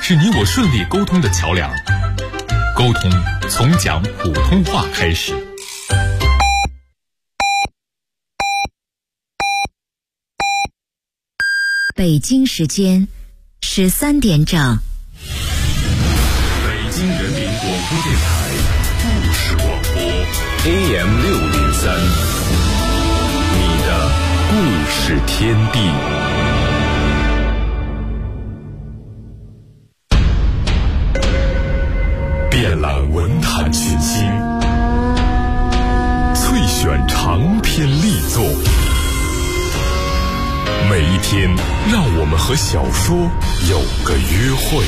是你我顺利沟通的桥梁。沟通从讲普通话开始。 北京时间13点整。 北京人民广播电台故事广播 AM603，你的故事天地。遍览文坛群星，萃选长篇力作。每一天，让我们和小说有个约会。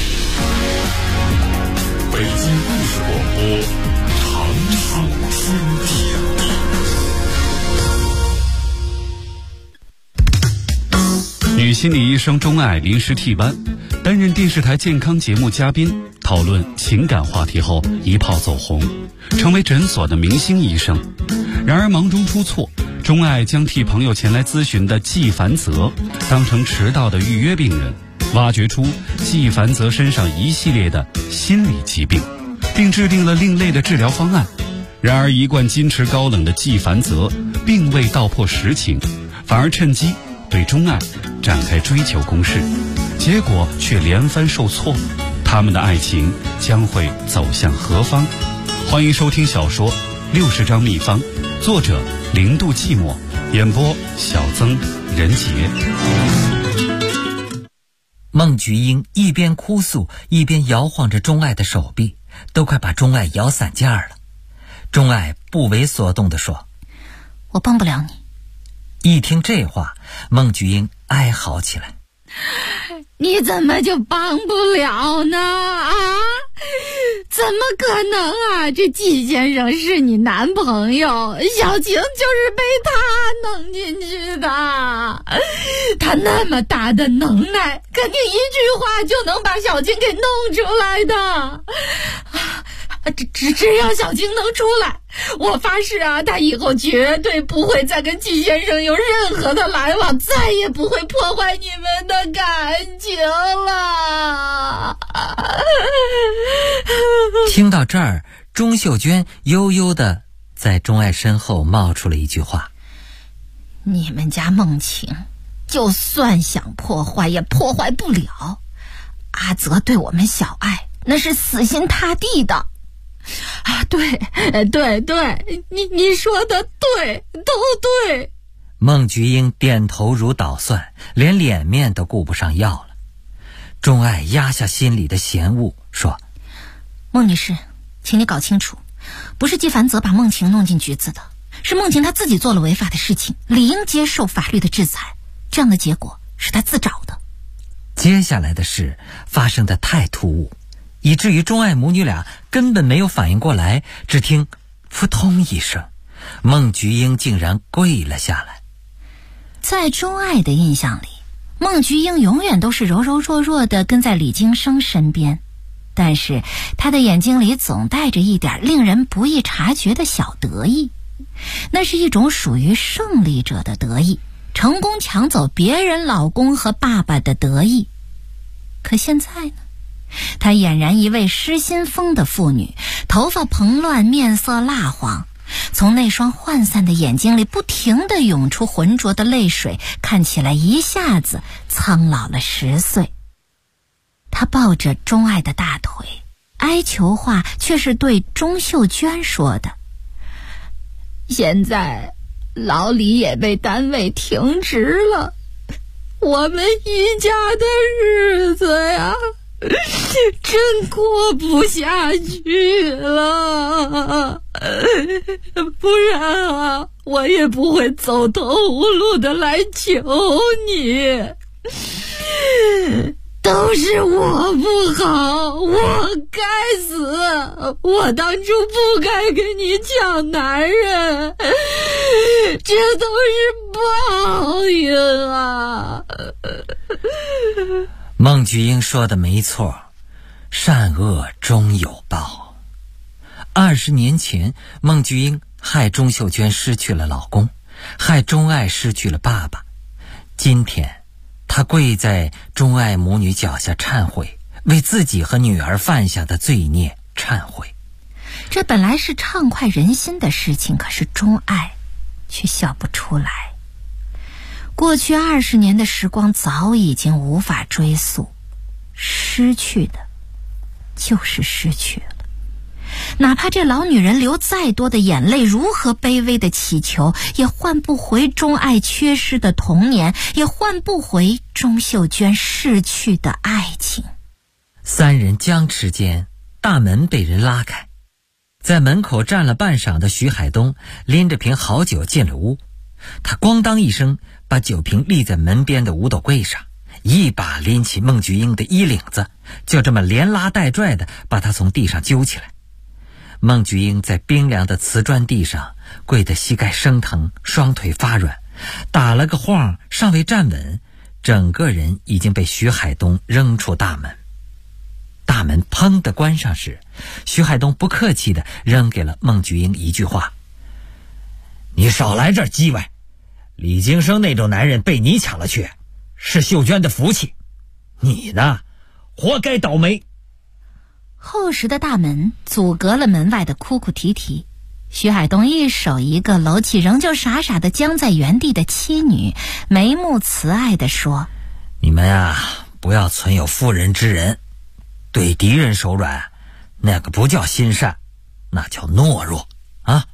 北京故事广播，长寿天地。女心理医生钟爱临时替班，担任电视台健康节目嘉宾，讨论情感话题后一炮走红，成为诊所的明星医生。然而忙中出错，钟爱将替朋友前来咨询的季凡泽当成迟到的预约病人，挖掘出季凡泽身上一系列的心理疾病，并制定了另类的治疗方案。然而一贯矜持高冷的季凡泽并未道破实情，反而趁机对钟爱展开追求攻势，结果却连番受挫。他们的爱情将会走向何方？欢迎收听小说《60张秘方》，作者0度寂寞，演播小曾、任杰。 孟菊英一边哭诉，一边摇晃着钟爱的手臂，都快把钟爱摇散架了。钟爱不为所动地说：“ 我帮不了你。” 一听这话，孟菊英哀嚎起来：“ 你怎么就帮不了呢？啊？怎么可能啊？这季先生是你男朋友，小晴就是被他弄进去的。他那么大的能耐，肯定一句话就能把小晴给弄出来的。只要小晴能出来，我发誓啊，他以后绝对不会再跟季先生有任何的来往，再也不会破坏你们的感情了。” 听到这儿，钟秀娟悠悠地在钟爱身后冒出了一句话：“ 你们家孟晴就算想破坏也破坏不了，阿泽对我们小爱那是死心塌地的。”啊，对，你说的对，都对。 孟菊英点头如捣蒜，连脸面都顾不上要了。钟爱压下心里的嫌恶，说：“ 孟女士，请你搞清楚，不是季凡泽把孟晴弄进局子的，是孟晴她自己做了违法的事情，理应接受法律的制裁，这样的结果是她自找的。” 接下来的事发生得太突兀，以至于钟爱母女俩根本没有反应过来，只听扑通一声，孟菊英竟然跪了下来。 在钟爱的印象里，孟菊英永远都是柔柔弱弱的跟在李京生身边，但是她的眼睛里总带着一点令人不易察觉的小得意，那是一种属于胜利者的得意，成功抢走别人老公和爸爸的得意。可现在呢，她俨然一位失心疯的妇女，头发蓬乱，面色蜡黄，从那双涣散的眼睛里不停地涌出浑浊的泪水，看起来一下子苍老了10岁。她抱着钟爱的大腿，哀求话却是对钟秀娟说的：“现在老李也被单位停职了，我们一家的日子呀，真过不下去了，不然啊，我也不会走投无路的来求你。都是我不好，我该死，我当初不该跟你抢男人，这都是报应啊。” 孟菊英说的没错，善恶终有报。20年前，孟菊英害钟秀娟失去了老公，害钟爱失去了爸爸。今天她跪在钟爱母女脚下忏悔， 为自己和女儿犯下的罪孽忏悔。 这本来是畅快人心的事情，可是钟爱却笑不出来。过去20年的时光早已经无法追溯，失去的就是失去了。哪怕这老女人流再多的眼泪，如何卑微的祈求，也换不回钟爱缺失的童年，也换不回钟秀娟逝去的爱情。 三人僵持间，大门被人拉开，在门口站了半晌的徐海东拎着瓶好酒进了屋。他咣当一声把酒瓶立在门边的五斗柜上，一把拎起孟菊英的衣领子，就这么连拉带拽的把她从地上揪起来。孟菊英在冰凉的瓷砖地上跪得膝盖生疼，双腿发软，打了个晃尚未站稳，整个人已经被徐海东扔出大门。大门砰地关上时，徐海东不客气地扔给了孟菊英一句话：你少来这儿叽歪，李京生那种男人被你抢了去，是秀娟的福气，你呢，活该倒霉。 厚实的大门阻隔了门外的哭哭啼啼，徐海东一手一个搂起仍旧傻傻的僵在原地的妻女，眉目慈爱地说： 你们啊，不要存有妇人之仁，对敌人手软，那个不叫心善，那叫懦弱啊。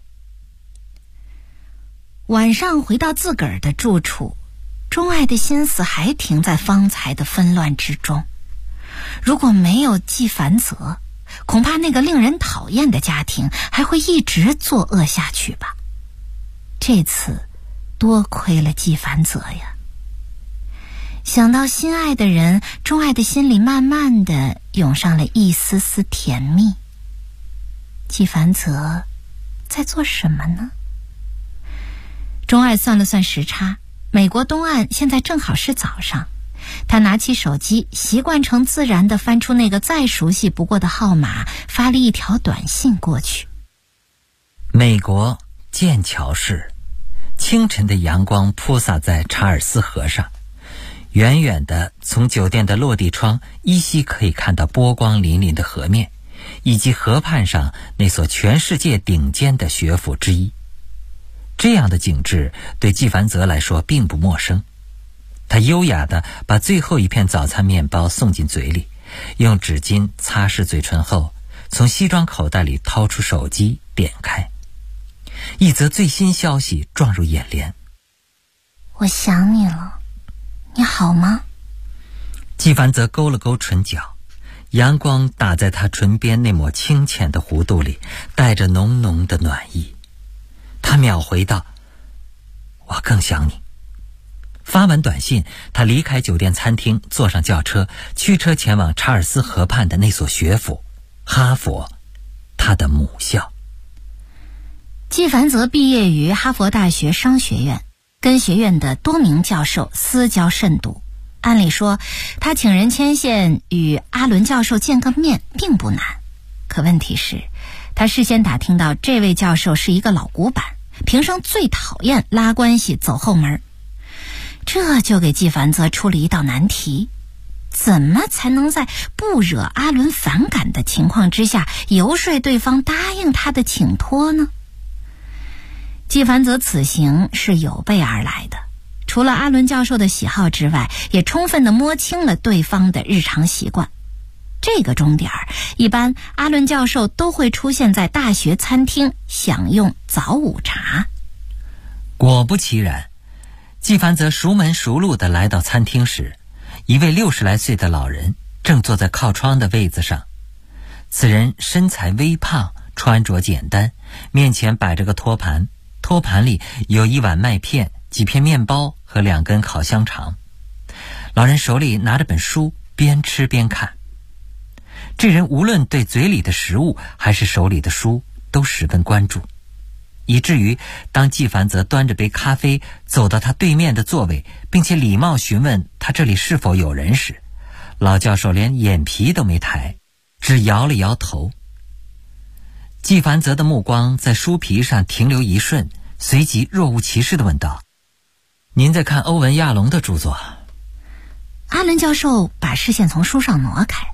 晚上回到自个儿的住处，钟爱的心思还停在方才的纷乱之中。如果没有季凡泽，恐怕那个令人讨厌的家庭还会一直作恶下去吧。这次多亏了季凡泽呀。想到心爱的人，钟爱的心里慢慢的涌上了一丝丝甜蜜。季凡泽在做什么呢？钟爱算了算时差，美国东岸现在正好是早上。他拿起手机，习惯成自然地翻出那个再熟悉不过的号码，发了一条短信过去。 美国剑桥市，清晨的阳光铺洒在查尔斯河上，远远的从酒店的落地窗依稀可以看到波光粼粼的河面，以及河畔上那所全世界顶尖的学府之一。这样的景致对季凡泽来说并不陌生。他优雅地把最后一片早餐面包送进嘴里，用纸巾擦拭嘴唇后，从西装口袋里掏出手机点开。一则最新消息撞入眼帘： 我想你了，你好吗？ 季凡泽勾了勾唇角，阳光打在他唇边那抹清浅的弧度里，带着浓浓的暖意。他秒回道：我更想你。发完短信，他离开酒店餐厅，坐上轿车，驱车前往查尔斯河畔的那所学府——哈佛，他的母校。 季凡泽毕业于哈佛大学商学院，跟学院的多名教授私交甚笃。按理说，他请人牵线与阿伦教授见个面并不难。可问题是，他事先打听到这位教授是一个老古板，平生最讨厌拉关系走后门。这就给季凡泽出了一道难题：怎么才能在不惹阿伦反感的情况之下游说对方答应他的请托呢？季凡泽此行是有备而来的，除了阿伦教授的喜好之外，也充分地摸清了对方的日常习惯。这个钟点一般阿伦教授都会出现在大学餐厅享用早午茶。 果不其然，季凡泽熟门熟路地来到餐厅时，一位60来岁的老人正坐在靠窗的位子上。此人身材微胖，穿着简单，面前摆着个托盘，托盘里有一碗麦片、几片面包和2根烤香肠。老人手里拿着本书，边吃边看。这人无论对嘴里的食物还是手里的书都十分关注，以至于当季凡泽端着杯咖啡走到他对面的座位，并且礼貌询问他这里是否有人时，老教授连眼皮都没抬，只摇了摇头。季凡泽的目光在书皮上停留一瞬，随即若无其事地问道：您在看欧文亚龙的著作？ 阿伦教授把视线从书上挪开，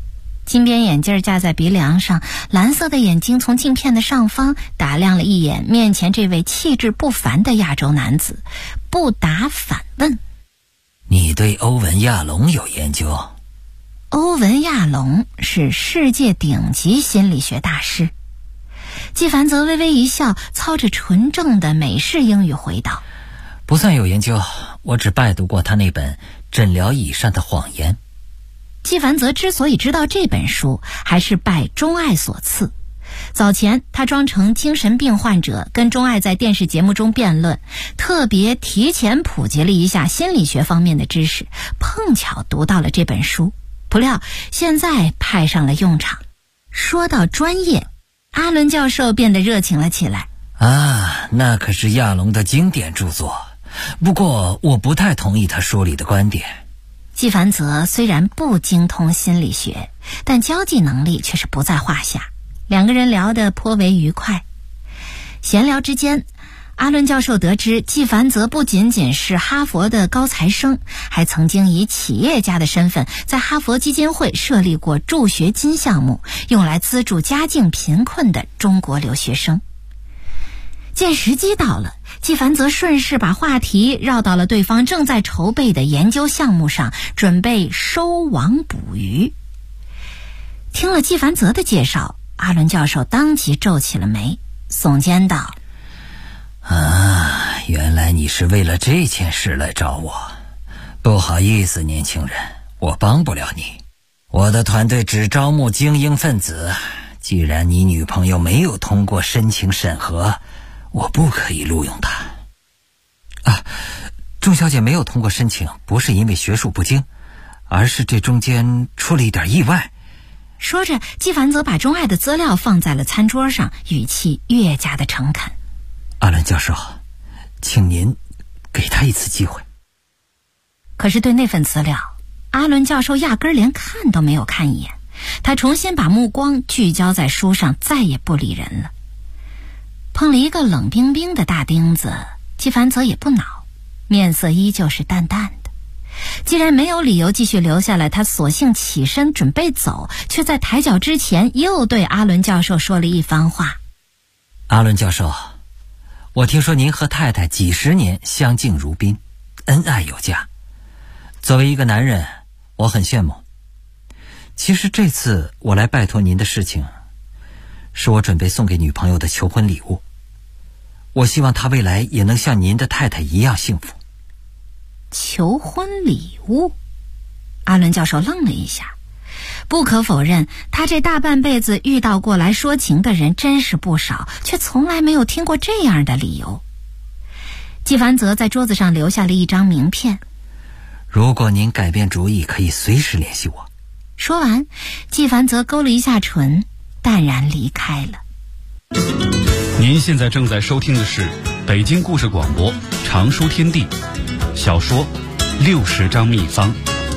金边眼镜架在鼻梁上，蓝色的眼睛从镜片的上方打量了一眼面前这位气质不凡的亚洲男子，不答反问： 你对欧文亚龙有研究？ 欧文亚龙是世界顶级心理学大师。纪凡泽微微一笑，操着纯正的美式英语回道： 不算有研究，我只拜读过他那本《诊疗椅上的谎言》。 纪凡泽之所以知道这本书，还是拜钟爱所赐。早前他装成精神病患者，跟钟爱在电视节目中辩论，特别提前普及了一下心理学方面的知识，碰巧读到了这本书，不料现在派上了用场。说到专业，阿伦教授变得热情了起来。 那可是亚龙的经典著作，不过我不太同意他书里的观点。 纪凡泽虽然不精通心理学，但交际能力却是不在话下，两个人聊得颇为愉快。闲聊之间，阿伦教授得知纪凡泽不仅仅是哈佛的高材生，还曾经以企业家的身份在哈佛基金会设立过助学金项目，用来资助家境贫困的中国留学生。见时机到了，纪凡泽顺势把话题绕到了对方正在筹备的研究项目上，准备收网捕鱼。听了纪凡泽的介绍，阿伦教授当即皱起了眉，耸肩道： 原来你是为了这件事来找我。不好意思，年轻人，我帮不了你。我的团队只招募精英分子，既然你女朋友没有通过申请审核，我不可以录用她。钟小姐没有通过申请，不是因为学术不精，而是这中间出了一点意外。 说着，纪凡泽把钟爱的资料放在了餐桌上，语气越加的诚恳。 阿伦教授，请您给他一次机会。 可是对那份资料，阿伦教授压根儿连看都没有看一眼，他重新把目光聚焦在书上，再也不理人了。碰了一个冷冰冰的大钉子，纪凡泽也不恼，面色依旧是淡淡的。既然没有理由继续留下来，他索性起身准备走，却在抬脚之前又对阿伦教授说了一番话。 阿伦教授，我听说您和太太几十年相敬如宾，恩爱有加。作为一个男人，我很羡慕。其实这次我来拜托您的事情，是我准备送给女朋友的求婚礼物。我希望她未来也能像您的太太一样幸福。 求婚礼物？阿伦教授愣了一下。不可否认，他这大半辈子遇到过来说情的人真是不少，却从来没有听过这样的理由。纪凡泽在桌子上留下了一张名片。 如果您改变主意，可以随时联系我。 说完，纪凡泽勾了一下唇，淡然离开了。 您现在正在收听的是北京故事广播常书天地小说60张秘方。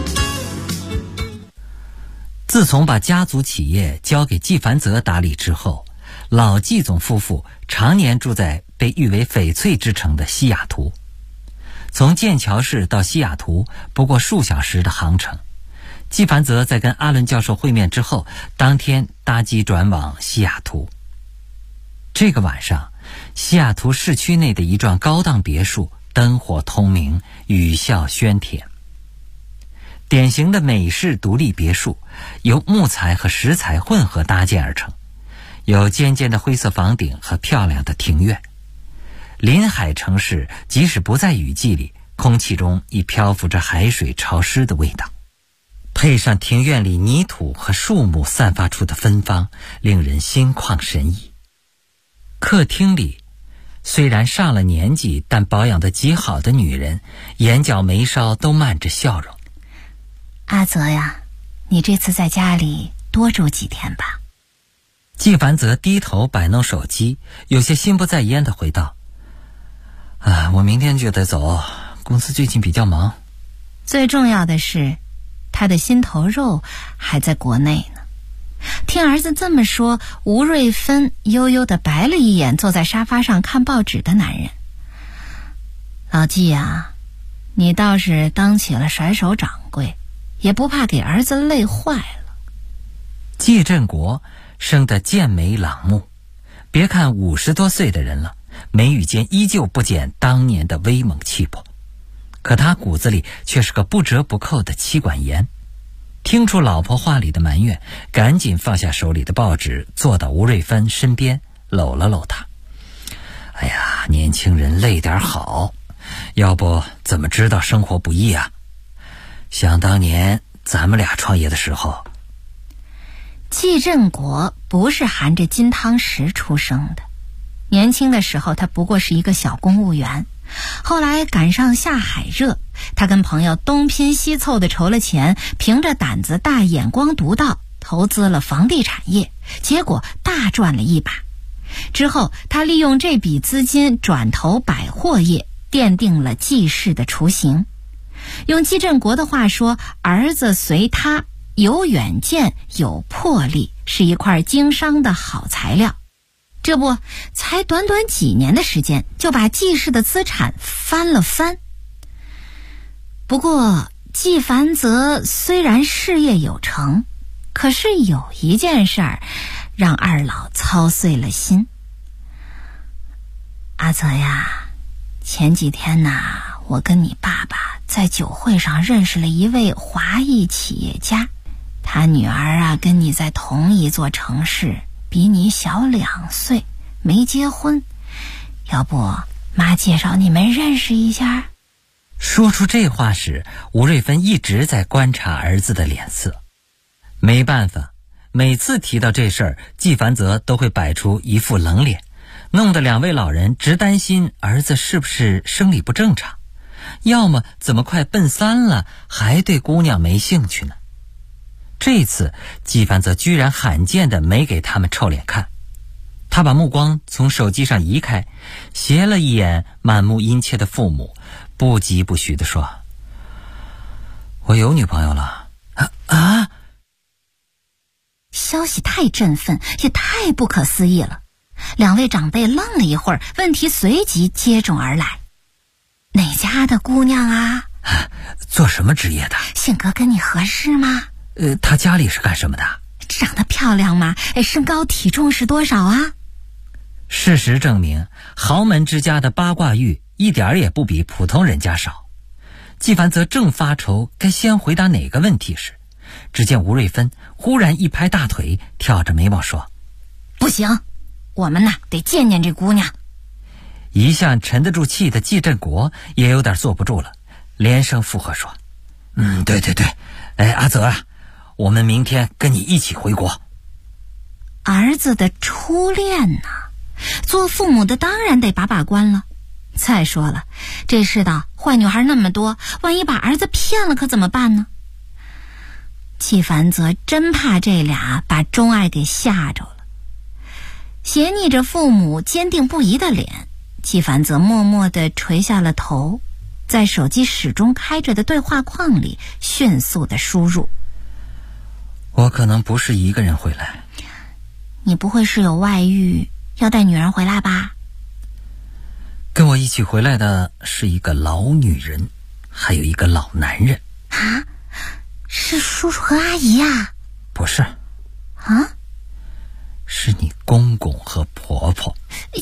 自从把家族企业交给纪凡泽打理之后，老纪总夫妇常年住在被誉为翡翠之城的西雅图。从剑桥市到西雅图不过数小时的航程。纪凡泽在跟阿伦教授会面之后，当天搭机转往西雅图。这个晚上，西雅图市区内的一幢高档别墅灯火通明，雨笑喧天。典型的美式独立别墅，由木材和石材混合搭建而成，有尖尖的灰色房顶和漂亮的庭院。临海城市即使不在雨季里，空气中亦漂浮着海水潮湿的味道。配上庭院里泥土和树木散发出的芬芳，令人心旷神怡。客厅里，虽然上了年纪但保养得极好的女人，眼角眉梢都漫着笑容。 阿泽呀，你这次在家里多住几天吧。 纪凡泽低头摆弄手机，有些心不在焉地回道：我明天就得走，公司最近比较忙。 最重要的是，他的心头肉还在国内呢。听儿子这么说，吴瑞芬悠悠地白了一眼坐在沙发上看报纸的男人。老纪啊，你倒是当起了甩手掌柜，也不怕给儿子累坏了。 季振国生得健美朗目，别看50多岁的人了，眉宇间依旧不减当年的威猛气魄，可他骨子里却是个不折不扣的妻管严。听出老婆话里的埋怨，赶紧放下手里的报纸，坐到吴瑞芬身边，搂了搂他。哎呀，年轻人累点好，要不怎么知道生活不易啊？想当年咱们俩创业的时候。 季振国不是含着金汤匙出生的，年轻的时候他不过是一个小公务员，后来赶上下海热，他跟朋友东拼西凑的筹了钱，凭着胆子大眼光独到，投资了房地产业，结果大赚了一把。之后他利用这笔资金转投百货业，奠定了季氏的雏形。用季振国的话说，儿子随他有远见有魄力，是一块经商的好材料。这不，才短短几年的时间，就把季氏的资产翻了番。不过季凡泽虽然事业有成，可是有一件事儿让二老操碎了心。阿泽呀，前几天我跟你爸爸在酒会上认识了一位华裔企业家，他女儿跟你在同一座城市，比你小2岁，没结婚，要不妈介绍你们认识一下？ 说出这话时，吴瑞芬一直在观察儿子的脸色。没办法，每次提到这事儿，季凡泽都会摆出一副冷脸，弄得两位老人直担心儿子是不是生理不正常，要么怎么快奔3了还对姑娘没兴趣呢？这次季凡泽居然罕见的没给他们臭脸看，他把目光从手机上移开，斜了一眼满目殷切的父母，不疾不徐地说：“我有女朋友了。” 消息太振奋，也太不可思议了。两位长辈愣了一会儿，问题随即接踵而来：“哪家的姑娘啊？ 做什么职业的？ 性格跟你合适吗？ 她家里是干什么的？ 长得漂亮吗？身高体重是多少啊？” 事实证明，豪门之家的八卦欲一点也不比普通人家少。季凡泽正发愁该先回答哪个问题时，只见吴瑞芬忽然一拍大腿，挑着眉毛说：“ 不行，我们得见见这姑娘。” 一向沉得住气的季振国也有点坐不住了，连声附和说：“对，阿泽啊，我们明天跟你一起回国。” 儿子的初恋做父母的当然得把把关了。再说了，这世道坏女孩那么多，万一把儿子骗了可怎么办呢？季凡泽真怕这俩把钟爱给吓着了。斜睨着父母坚定不移的脸，季凡泽默默地垂下了头，在手机始终开着的对话框里迅速地输入：“ 我可能不是一个人回来。”“ 你不会是有外遇，要带女人回来吧？”“ 跟我一起回来的是一个老女人，还有一个老男人。”“ 啊？是叔叔和阿姨呀？”“ 不是。”“ 啊？ 是你公公和婆婆。”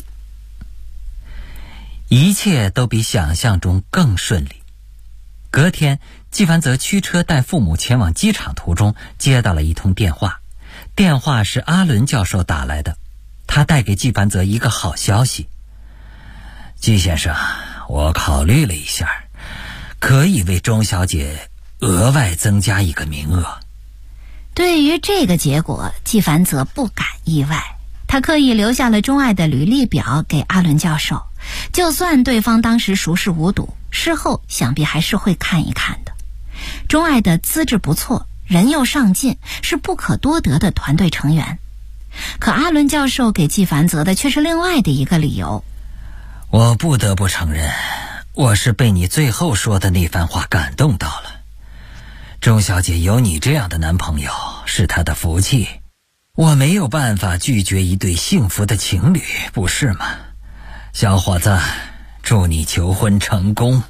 一切都比想象中更顺利。隔天，季凡泽驱车带父母前往机场途中，接到了一通电话。电话是阿伦教授打来的，他带给季凡泽一个好消息：“季先生，我考虑了一下，可以为钟小姐额外增加一个名额。” 对于这个结果，季凡泽不感意外。他刻意留下了钟爱的履历表给阿伦教授，就算对方当时熟视无睹，事后想必还是会看一看的。钟爱的资质不错，人又上进，是不可多得的团队成员。可阿伦教授给季凡泽的却是另外的一个理由：“ 我不得不承认，我是被你最后说的那番话感动到了。钟小姐有你这样的男朋友是她的福气，我没有办法拒绝一对幸福的情侣，不是吗？小伙子，祝你求婚成功。”“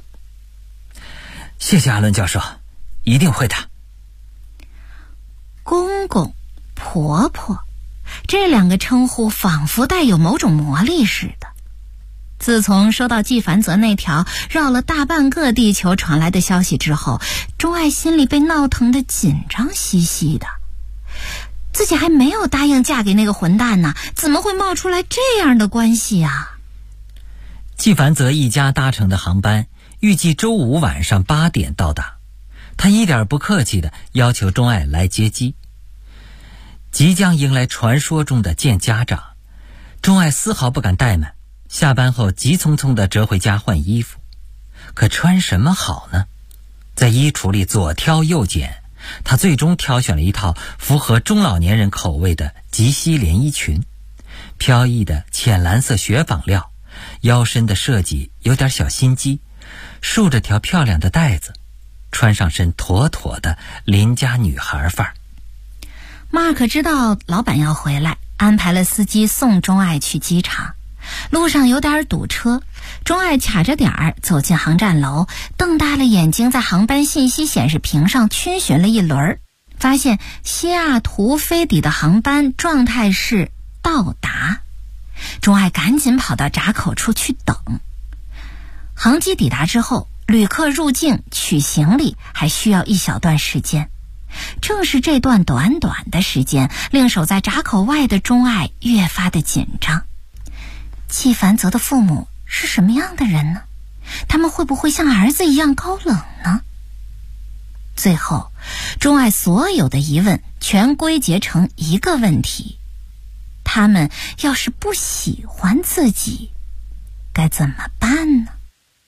谢谢阿伦教授，一定会的。”公公婆婆，这两个称呼仿佛带有某种魔力似的。自从收到纪梵泽那条绕了大半个地球传来的消息之后，钟爱心里被闹腾得紧张兮兮的。自己还没有答应嫁给那个混蛋呢，怎么会冒出来这样的关系啊？ 纪梵泽一家搭乘的航班预计周五晚上8点到达，他一点不客气地要求钟爱来接机。即将迎来传说中的见家长，钟爱丝毫不敢怠慢，下班后急匆匆地折回家换衣服。可穿什么好呢？在衣橱里左挑右拣，他最终挑选了一套符合中老年人口味的及膝连衣裙，飘逸的浅蓝色雪纺料，腰身的设计有点小心机，竖着条漂亮的带子，穿上身妥妥的邻家女孩范儿。 马克知道老板要回来，安排了司机送钟爱去机场。路上有点堵车，钟爱卡着点儿走进航站楼，瞪大了眼睛在航班信息显示屏上逡巡了一轮，发现西雅图飞抵的航班状态是到达。钟爱赶紧跑到闸口处去等。航机抵达之后，旅客入境取行李还需要一小段时间。正是这段短短的时间，令守在闸口外的钟爱越发的紧张。纪梵泽的父母是什么样的人呢？他们会不会像儿子一样高冷呢？最后，钟爱所有的疑问全归结成一个问题：他们要是不喜欢自己，该怎么办呢？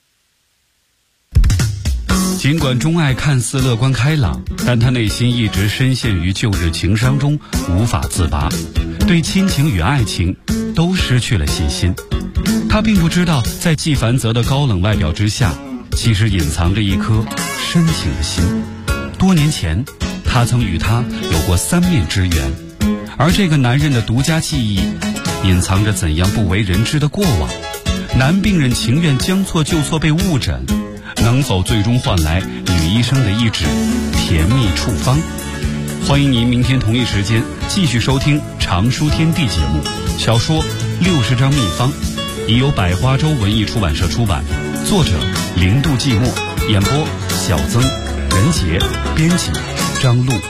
尽管钟爱看似乐观开朗，但他内心一直深陷于旧日情伤中无法自拔，对亲情与爱情都失去了信心。他并不知道，在纪梵泽的高冷外表之下，其实隐藏着一颗深情的心。多年前，他曾与他有过3面之缘，而这个男人的独家记忆，隐藏着怎样不为人知的过往。男病人情愿将错就错被误诊，能否最终换来女医生的一纸甜蜜处方？欢迎您明天同一时间继续收听常书天地节目，小说60张秘方，已由百花洲文艺出版社出版，作者零度寂寞，演播小曾、任杰，编辑张璐。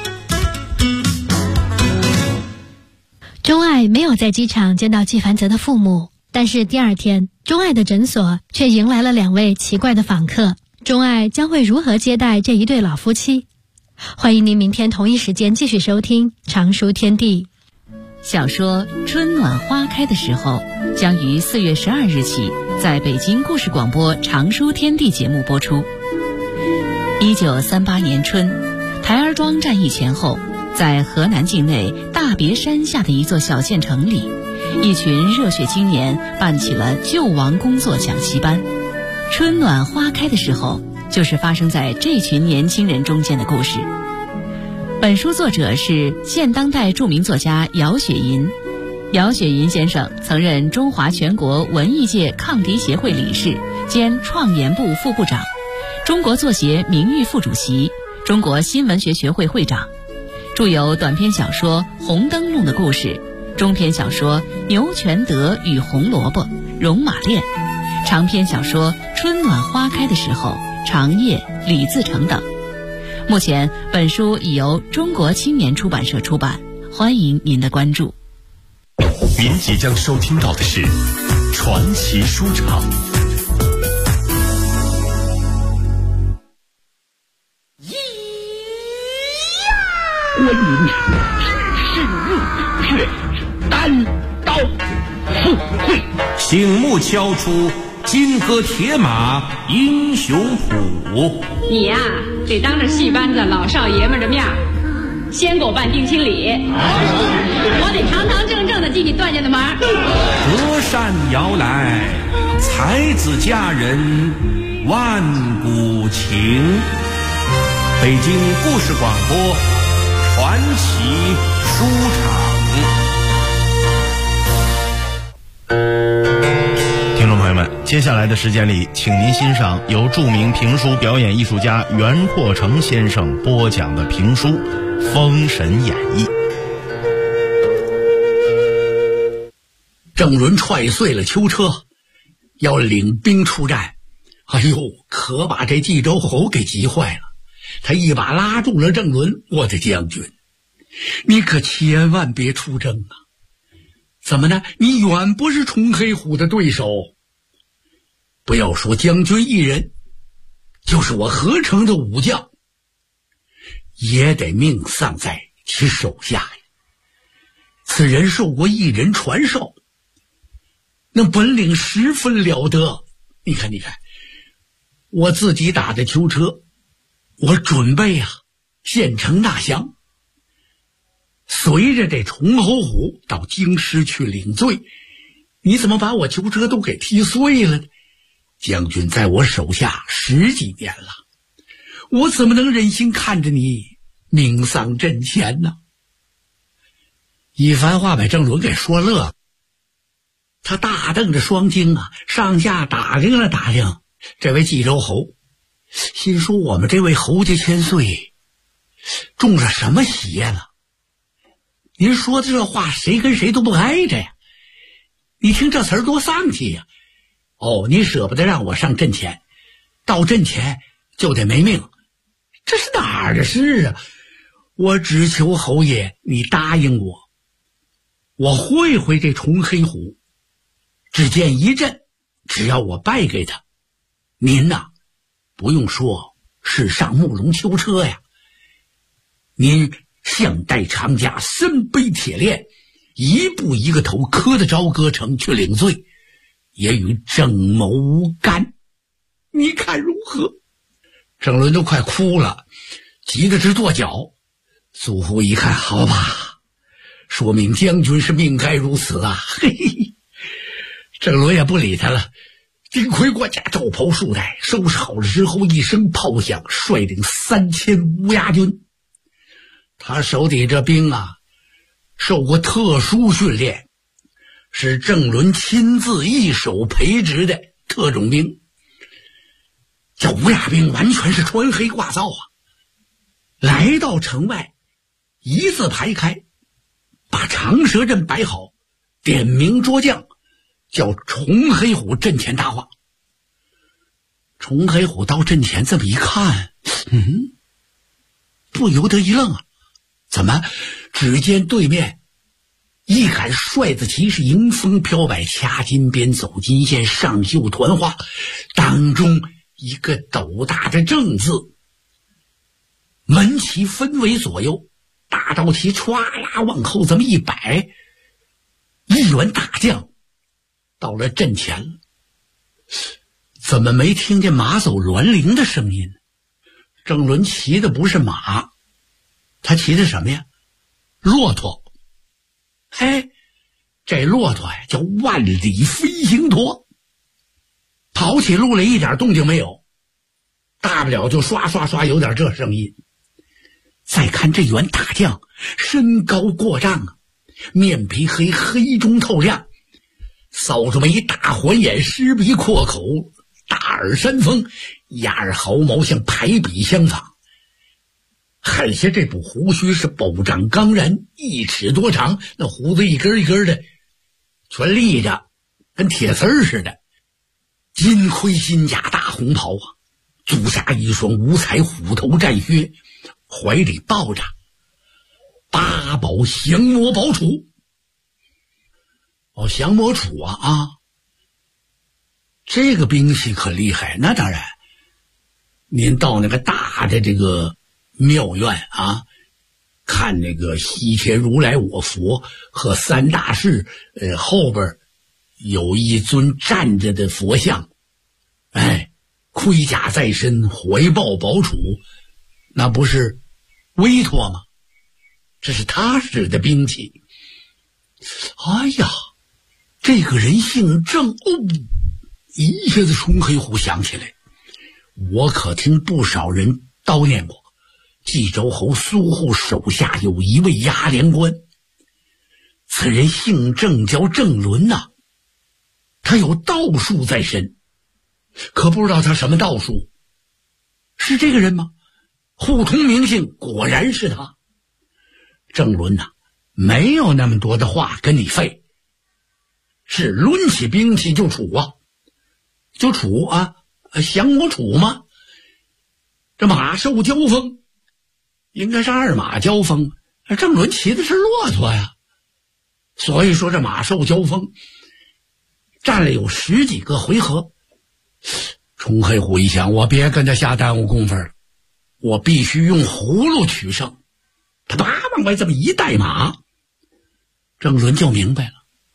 钟爱没有在机场见到纪梵泽的父母，但是第二天，钟爱的诊所却迎来了2位奇怪的访客。钟爱将会如何接待这一对老夫妻？欢迎您明天同一时间继续收听常书天地。 小说《春暖花开的时候》将于4月12日起在北京故事广播常书天地节目播出。1938年春，台儿庄战役前后，在河南境内大别山下的一座小县城里，一群热血青年办起了救亡工作讲习班。春暖花开的时候，就是发生在这群年轻人中间的故事。本书作者是现当代著名作家姚雪银。姚雪银先生曾任中华全国文艺界抗敌协会理事兼创研部副部长，中国作协名誉副主席，中国新闻学学会会长，著有短篇小说《红灯笼的故事》，中篇小说《牛全德与红萝卜》《戎马恋》，长篇小说《春暖花开的时候》《长夜》《李自成》等。目前本书已由中国青年出版社出版，欢迎您的关注。 您即将收听到的是传奇书场。 观音身入却单刀赴会， 醒目敲出金戈铁马英雄谱。 你呀，得当着戏班子老少爷们的面先给我办定亲礼，我得堂堂正正的继你段家的忙。 隔山遥来，才子佳人万古情。北京故事广播传奇书场。 听众朋友们，接下来的时间里，请您欣赏由著名评书表演艺术家袁阔成先生播讲的评书《封神演义》。 郑伦踹碎了囚车，要领兵出战。哎呦，可把这冀州侯给急坏了。他一把拉住了郑伦：“我的将军，你可千万别出征啊！怎么呢？你远不是崇黑虎的对手。不要说将军一人，就是我合成的武将，也得命丧在其手下呀。此人受过一人传授，那本领十分了得。你看，我自己打的囚车，我准备啊，献城纳降，随着这崇侯虎到京师去领罪。你怎么把我囚车都给踢碎了呢？将军在我手下10几年了，我怎么能忍心看着你命丧阵前呢？”一番话把郑伦给说乐了，他大瞪着双睛啊，上下打听了打听这位冀州侯，心说我们这位侯家千岁中了什么邪了？您说的这话谁跟谁都不挨着呀，你听这词儿多丧气呀！哦，你舍不得让我上阵前，到阵前就得没命，这是哪儿的事啊？我只求侯爷你答应我会回这崇黑虎，只见一阵，只要我败给他，您呐，不用说是上木龙囚车呀，您项带长甲，身背铁链，一步一个头磕到朝歌城去领罪，也与郑某无干，你看如何？郑伦都快哭了，急得直跺脚。苏护一看，好吧，说明将军是命该如此啊！嘿嘿，郑伦也不理他了，金盔冠甲，罩袍束带，收拾好了之后，一声炮响，率领3000乌鸦军。他手底这兵啊，受过特殊训练，是郑伦亲自一手培植的特种兵。这乌鸦兵完全是穿黑挂皂啊！来到城外，一字排开，把长蛇阵摆好，点名捉将，叫崇黑虎阵前搭话。崇黑虎到阵前这么一看，不由得一愣啊！怎么？只见对面一杆帅字旗是迎风飘摆，掐金边走金线，上绣团花，当中一个斗大的正字，门旗分为左右，大刀旗歘啦往后这么一摆，一员大将到了阵前了。怎么没听见马走銮铃的声音？郑伦骑的不是马，他骑的什么呀？骆驼。嘿，这骆驼呀叫万里飞行驼，跑起路来一点动静没有，大不了就刷刷刷有点这声音。再看这员大将，身高过丈啊，面皮黑，黑中透亮，扫帚眉，大环眼，狮鼻阔口，大耳山峰，压耳毫毛像排比相仿，海下这补胡须是暴长刚然，1尺多长，那胡子一根一根的全立着，跟铁丝似的。金盔金甲大红袍啊，足下一双五彩虎头战靴，怀里抱着8宝降魔宝杵。降魔杵啊，这个兵器可厉害。那当然，您到那个大的这个庙院啊，看那个西天如来我佛和3大士，后边有一尊站着的佛像，盔甲在身，怀抱宝杵，那不是威托吗？这是他使的兵器。哎呀，这个人姓郑，一下子崇黑虎想起来，我可听不少人叨念过，冀州侯苏护手下有一位押连官，此人姓郑，叫郑伦呐，他有道术在身，可不知道他什么道术。是这个人吗？互通名姓，果然是他。郑伦呐，没有那么多的话跟你费， 是抡起兵器就杵啊，降魔杵嘛。这马兽交锋，应该是二马交锋，郑伦骑的是骆驼呀，所以说这马兽交锋战了有10几个回合。崇黑虎一想，我别跟他瞎耽误功夫了，我必须用葫芦取胜。他叭往外这么一带马，郑伦就明白了，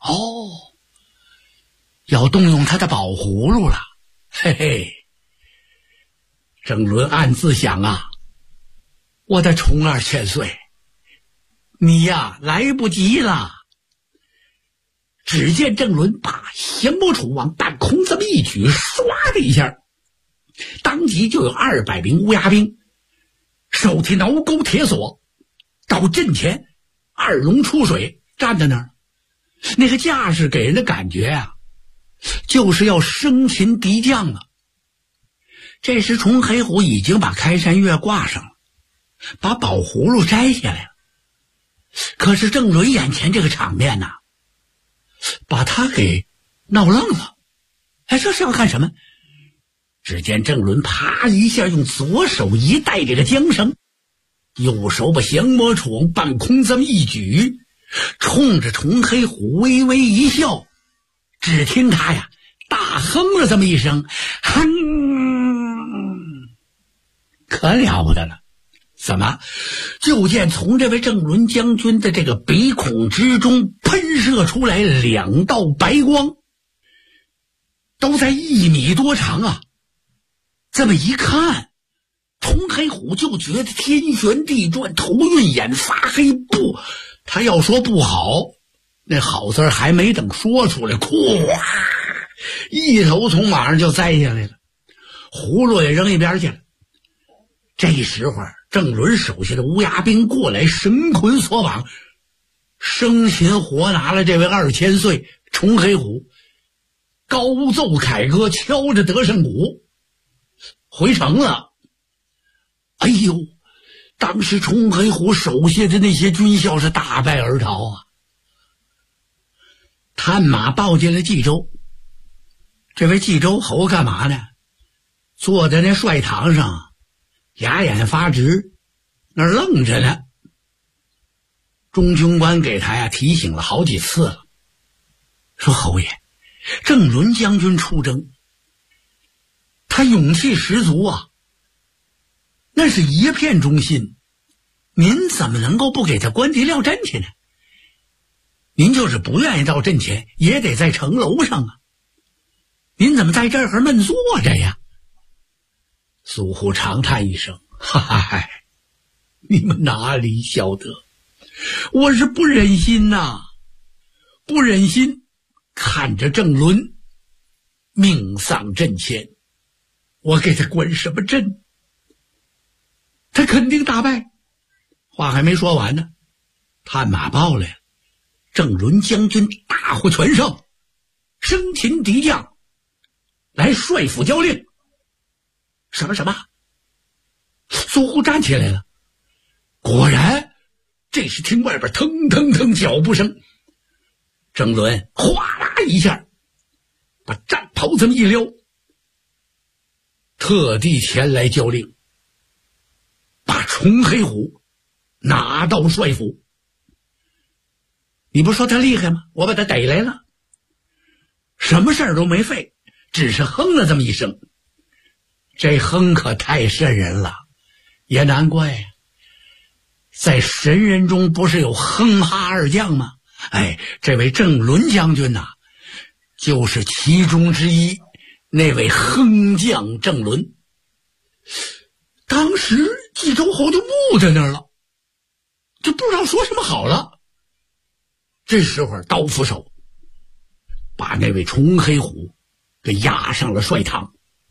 要动用他的宝葫芦了。嘿嘿，郑伦暗自想啊，我的崇2千岁，你呀来不及了。只见郑伦把降魔杵往半空这么一举，唰的一下，当即就有200名乌鸦兵手提挠钩铁索到阵前2龙出水站在那儿。那个架势给人的感觉啊，就是要生擒敌将啊。这时崇黑虎已经把开山月挂上了，把宝葫芦摘下来了。可是郑伦眼前这个场面呐，把他给闹愣了。这是要干什么？只见郑伦啪一下用左手一带这个缰绳，右手把降魔杵往半空这么一举，冲着崇黑虎微微一笑。只听他呀大哼了这么一声，哼，可了不得了。怎么？就见从这位郑伦将军的这个鼻孔之中喷射出来2道白光，都在1米多长啊。这么一看，崇黑虎就觉得天旋地转，头晕眼发黑。不，他要说不好，那好字还没等说出来，咵，一头从马上就栽下来了，葫芦也扔一边去了。这时候郑伦手下的乌鸦兵过来，绳捆索绑，生擒活拿了这位2千岁崇黑虎，高奏凯歌，敲着得胜鼓，回城了。哎呦，当时崇黑虎手下的那些军校是大败而逃啊。探马报进了冀州，这位冀州侯干嘛呢？坐在那帅堂上，俩眼发直，那儿愣着呢。中军官给他呀提醒了好几次了，说侯爷，郑伦将军出征，他勇气十足啊，那是一片忠心，您怎么能够不给他官敌撂阵去呢？您就是不愿意到阵前，也得在城楼上啊，您怎么在这儿闷坐着呀？苏虎长叹一声，嗨，你们哪里晓得，我是不忍心呐，不忍心看着郑伦命丧阵前，我给他关什么阵？他肯定大败。话还没说完呢，探马报来了，郑伦将军大获全胜，生擒敌将，来帅府交令。什么？苏虎站起来了。果然，这时听外边腾腾腾脚步声，郑伦哗啦一下把战袍这么一撩，特地前来交令，把崇黑虎拿到帅府。你不说他厉害吗？我把他逮来了，什么事儿都没费，只是哼了这么一声。这哼可太瘆人了，也难怪呀，在神人中不是有哼哈2将吗？这位郑伦将军呐，就是其中之一，那位哼将郑伦。当时冀州侯就木在那儿了，就不知道说什么好了。这时候刀斧手把那位崇黑虎给押上了帅堂。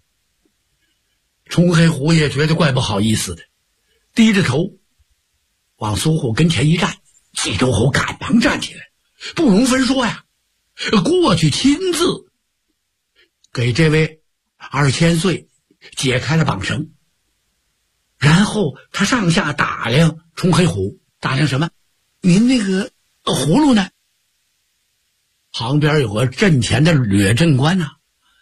崇黑虎也觉得怪不好意思的，低着头往苏虎跟前一站。冀州侯赶忙站起来，不容分说呀，过去亲自给这位2千岁解开了绑绳。然后他上下打量崇黑虎，打量什么？您那个葫芦呢？ 旁边有个阵前的掠阵官呐、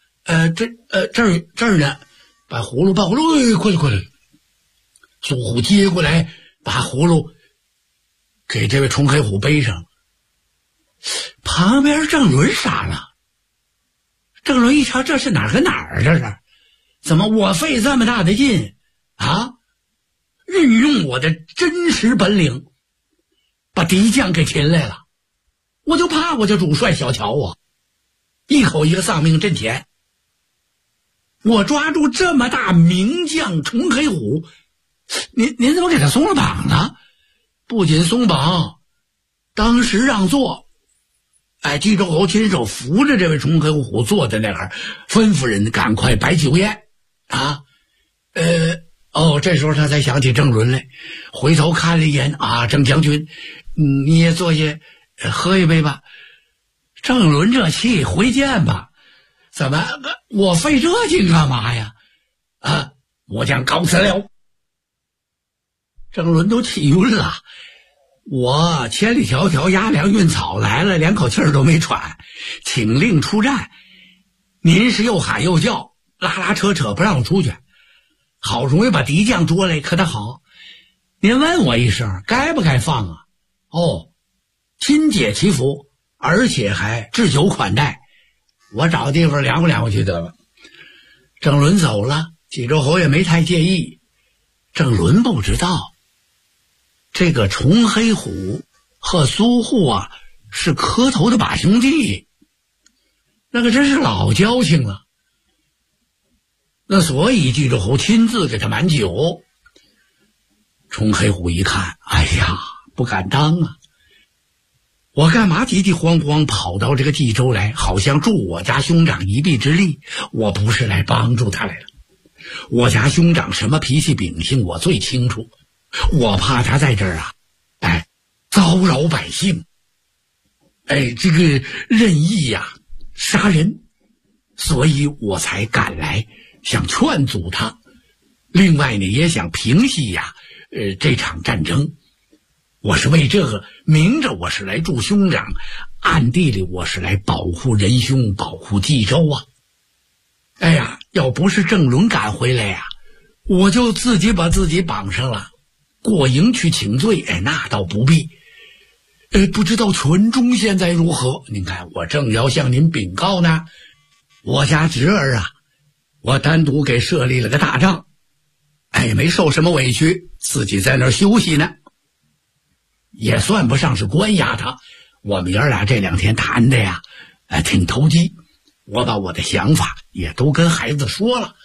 这儿呢，把葫芦，快来！苏虎接过来，把葫芦给这位冲黑虎背上。旁边郑伦傻了，郑伦一瞧，这是哪儿跟哪儿？这是怎么我费这么大的劲啊，运用我的真实本领，把敌将给擒来了？我就怕我这主帅小瞧我，一口一个丧命阵前。我抓住这么大名将冲黑虎，您怎么给他松了绑呢？不仅松绑，当时让座，冀州侯亲手扶着这位冲黑虎坐在那儿，吩咐人赶快摆酒宴啊。这时候他才想起郑伦来，回头看了一眼啊，郑将军，你也坐下喝一杯吧。郑伦这气，回见吧。怎么我费这劲干嘛呀？末将告辞了。郑伦都气晕了，我千里迢迢押粮运草来了，连口气儿都没喘，请令出战，您是又喊又叫，拉扯不让我出去，好容易把敌将捉来，可他好，您问我一声，该不该放啊？亲解其福，而且还置酒款待，我找地方凉快去得了。郑伦走了，冀州侯也没太介意。郑伦不知道，这个冲黑虎和苏护啊是磕头的把兄弟，那个真是老交情了。那所以冀州侯亲自给他满酒。冲黑虎一看，哎呀，不敢当啊！我干嘛急急慌慌跑到这个冀州来，好像助我家兄长一臂之力？我不是来帮助他来了。我家兄长什么脾气秉性我最清楚，我怕他在这儿骚扰百姓，这个任意杀人，所以我才赶来想劝阻他。另外呢，也想平息这场战争。我是为这个，明着我是来助兄长，暗地里我是来保护仁兄，保护冀州啊。要不是郑伦赶回来我就自己把自己绑上了，过营去请罪。那倒不必。不知道全中现在如何？您看，我正要向您禀告呢。我家侄儿我单独给设立了个大帐，没受什么委屈，自己在那儿休息呢。也算不上是关押他，我们爷俩这2天谈的挺投机。我把我的想法也都跟孩子说了。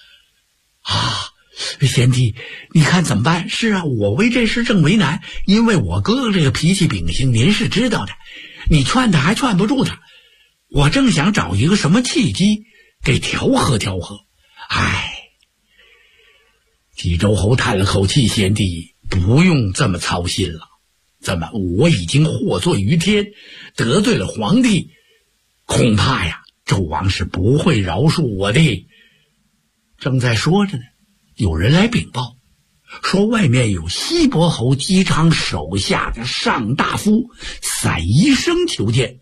贤弟，你看怎么办？是我为这事正为难，因为我哥哥这个脾气秉性您是知道的，你劝他还劝不住他，我正想找一个什么契机给调和调和。冀州侯叹了口气，贤弟不用这么操心了，我已经获罪于天，得罪了皇帝，恐怕纣王是不会饶恕我的。正在说着呢，有人来禀报，说外面有西伯侯姬昌手下的上大夫散宜生求见。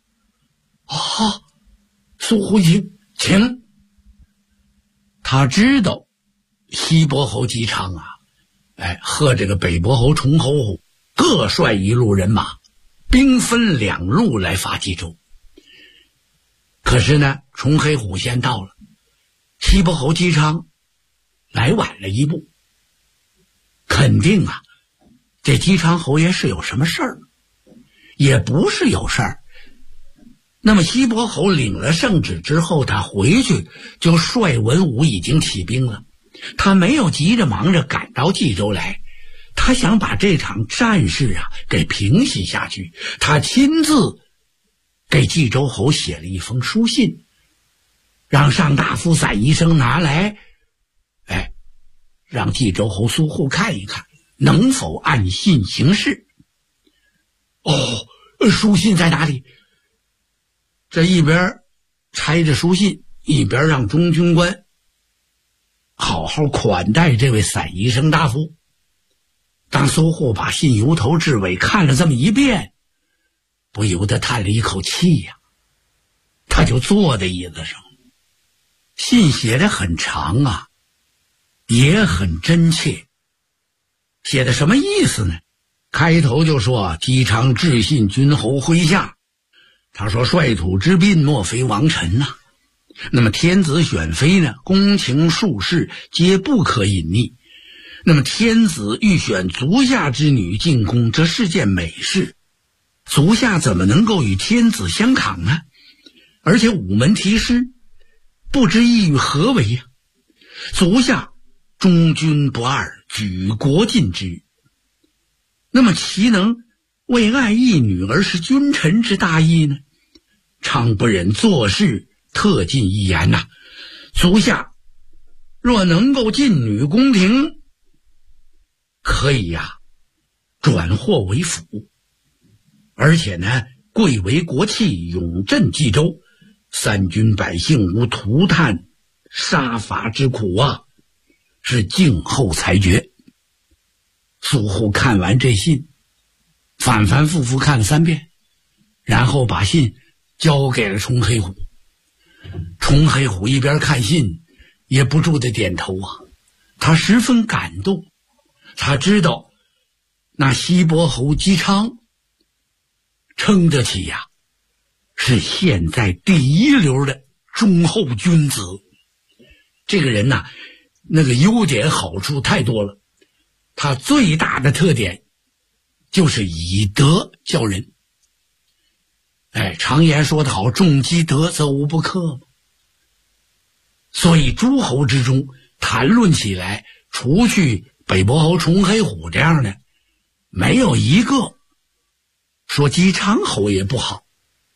苏护卿，请。他知道西伯侯姬昌和这个北伯侯冲侯虎各率一路人马，兵分2路来伐冀州。可是呢，冲黑虎先到了，西伯侯姬昌来晚了一步。肯定这姬昌侯爷是有什么事儿，也不是有事儿。那么西伯侯领了圣旨之后，他回去就率文武已经起兵了，他没有急着忙着赶到冀州来，他想把这场战事给平息下去。他亲自给冀州侯写了一封书信，让上大夫散宜生拿来，让冀州侯苏护看一看，能否按信行事。书信在哪里？这一边拆着书信，一边让中军官好好款待这位散宜生大夫。当苏护把信由头至尾看了这么一遍，不由得叹了一口气他就坐在椅子上。信写得很长啊，也很真切。写的什么意思呢？开头就说姬昌致信君侯麾下，他说率土之滨莫非王臣呐。那么天子选妃呢，宫廷术士皆不可隐匿。那么天子欲选足下之女进宫，这是件美事，足下怎么能够与天子相抗呢？而且午门题诗，不知意欲何为呀？足下忠君不二，举国尽之。那么其能为爱一女而失君臣之大义呢？常不忍做事特进一言呐。足下若能够进女宫廷，可以转祸为福，而且呢，贵为国器，永镇冀州，三军百姓无涂炭杀伐之苦是静候裁决。苏护看完这信，反反复复看了3遍，然后把信交给了崇黑虎。崇黑虎一边看信，也不住地点头他十分感动。他知道那西伯侯姬昌称得起是现在第一流的忠厚君子。这个人那个优点好处太多了，他最大的特点就是以德教人。常言说得好，重积德则无不克。所以诸侯之中谈论起来，除去北伯侯崇黑虎这样的，没有一个说姬昌侯爷不好。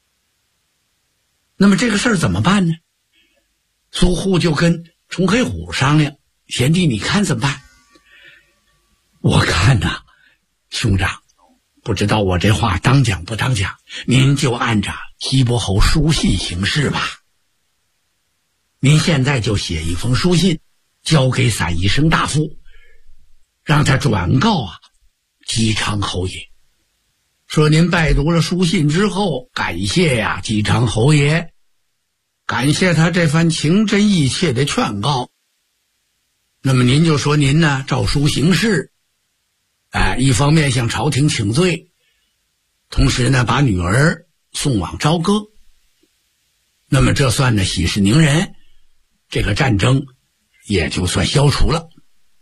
那么这个事儿怎么办呢？苏护就跟崇黑虎商量，贤弟你看怎么办？我看兄长，不知道我这话当讲不当讲，您就按着西伯侯书信行事吧。您现在就写一封书信，交给散宜生大夫，让他转告姬昌侯爷，说您拜读了书信之后，感谢姬昌侯爷，感谢他这番情真意切的劝告。那么您就说您呢照书行事，一方面向朝廷请罪，同时呢把女儿送往朝歌。那么这算呢息事宁人，这个战争也就算消除了。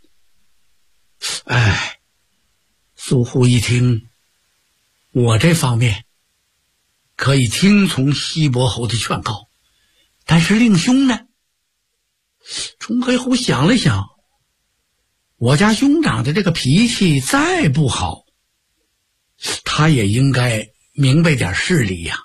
苏护一听，我这方面可以听从西伯侯的劝告，但是令兄呢？崇黑虎想了想，我家兄长的这个脾气再不好，他也应该明白点事理呀。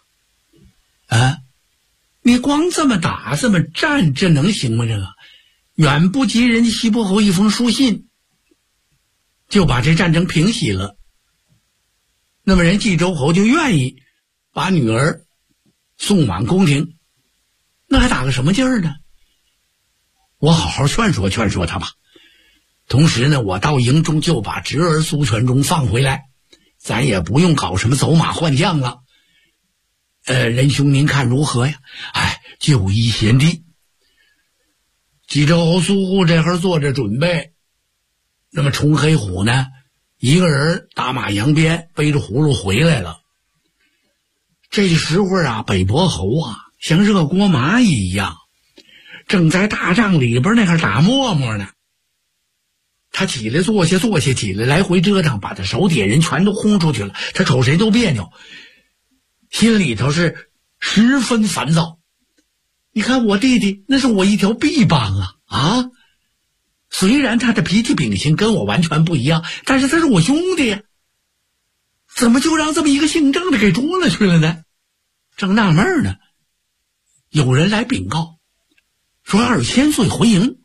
你光这么打这么战，这能行吗？这个远不及人家西伯侯一封书信就把这战争平息了。那么人冀州侯就愿意把女儿送往宫廷，那还打个什么劲儿呢？我好好劝说劝说他吧。同时呢，我到营中就把侄儿苏全忠放回来，咱也不用搞什么走马换将了。仁兄您看如何呀？就依贤弟。冀州侯苏护这会儿做着准备，那么崇黑虎呢，一个人打马扬鞭，背着葫芦回来了。这时候北伯侯像热锅蚂蚁一样，正在大帐里边那块打沫沫呢。他起来坐下起来，来回折腾，把他手底下人全都轰出去了，他瞅谁都别扭，心里头是十分烦躁。你看我弟弟那是我一条臂膀虽然他的脾气秉性跟我完全不一样，但是他是我兄弟怎么就让这么一个姓郑的给捉了去了呢？正纳闷呢，有人来禀告说2000岁回营